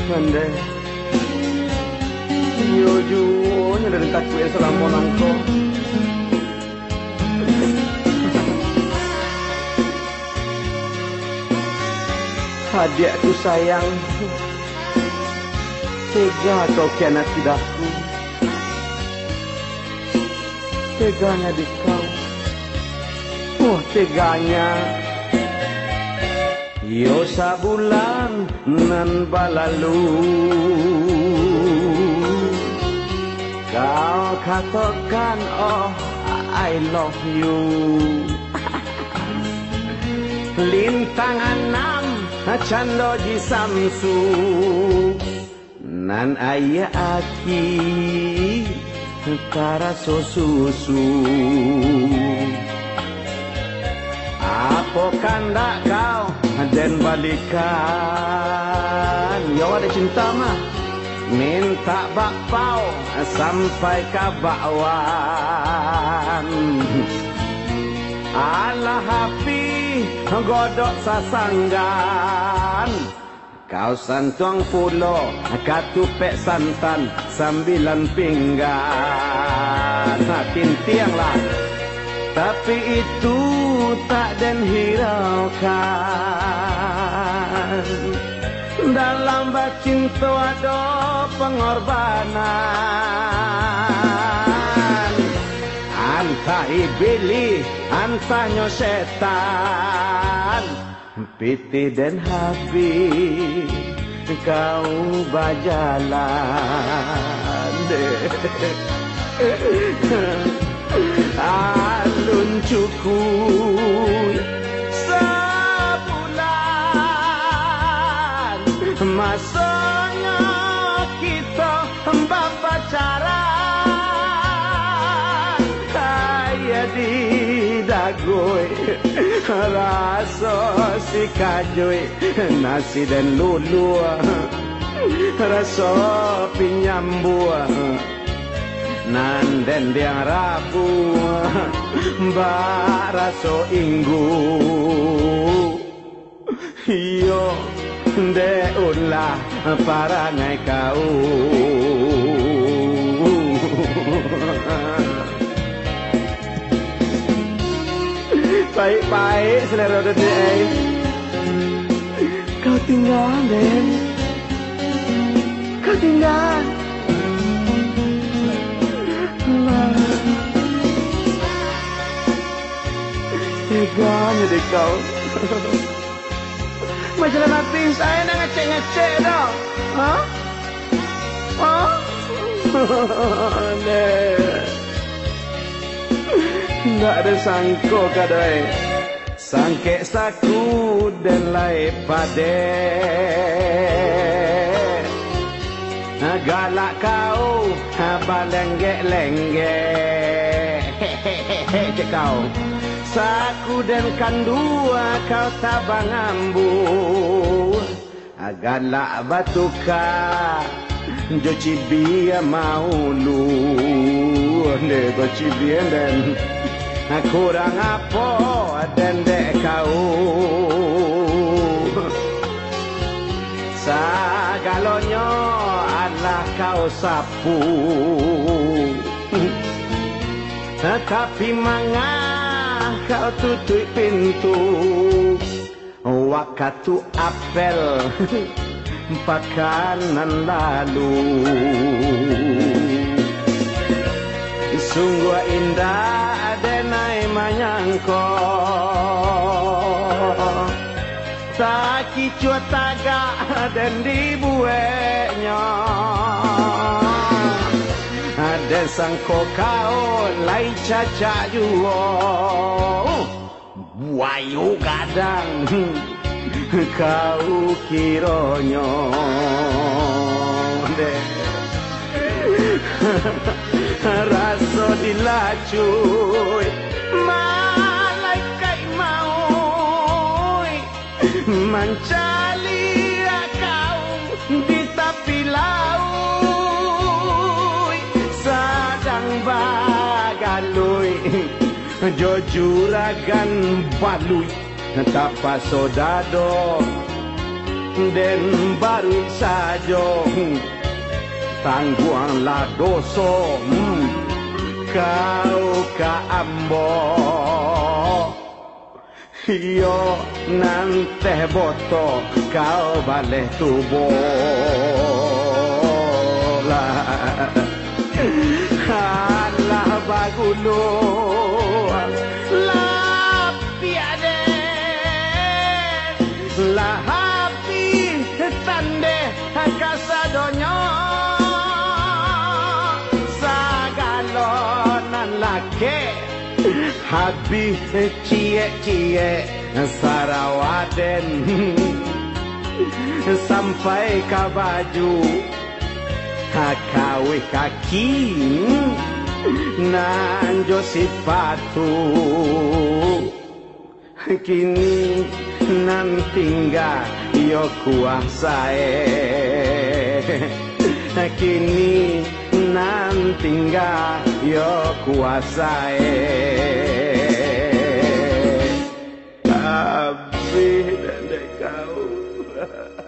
Ande yo juonya dari takwe selama nangko hadiahku sayang tega kau kianati daku teganya di kau oh teganya yo sabulan nan balalu kau katakan oh I love you lintang enam cando ji samsu nan ayah aki taraso susu apa kandak kau dan balikan yo ada cinta mah minta bakpao sampai ke bakwan Allah hapi godok sasanggan kau santuang pulo katupek santan sambilan pinggan tintianglah tapi itu tak den hiraukan dalam bacinta ada pengorbanan antah iblis antahnya setan piti dan habis kau berjalan alun cukup sebulan masanya kita berpacaran kaya di dagoi rasa si kajoi nasi dan lulu rasa pinyambua nan den diang rabu mbak raso inggu iyo de ulah parangai kau baik-baik selera dedek kau tinggal den kau tinggal teganya deh kau majalah mati saya nak ngecek-ngecek dong hah? Hah? Nggak ada sangko kadai sangke saku dan lai pade galak kau balenggek-lenggek hehehe kau saku dan kandua kau tabang ambu galak batuka joci biya maulu ne joci biya dan kurang apa dan dek kau sagalonyo adalah kau sapu tapi mangah kau tutup pintu waktu apel pakanan lalu sungguh indah denai manyangko tak kicu tagak dan dibueknya ada sangko kau lai caca juo buayu gadang kau kironyo rasa dilacuy malaikat mau mencari kau di tepi laut sedang bagalui jujuragan balui tapa sodado den baru saja tangguanglah dosa kau ka ambo yo nante boto kau balik tubuh halah bagulo la piade la happy tande kasadonyo sagalonan lake habis cie-cie Sarawaden sampai ke baju kawe kaki nanjo sepatu kini nan tinggal yo kuasae kini nan tinggal yo kuasae tapi dan kau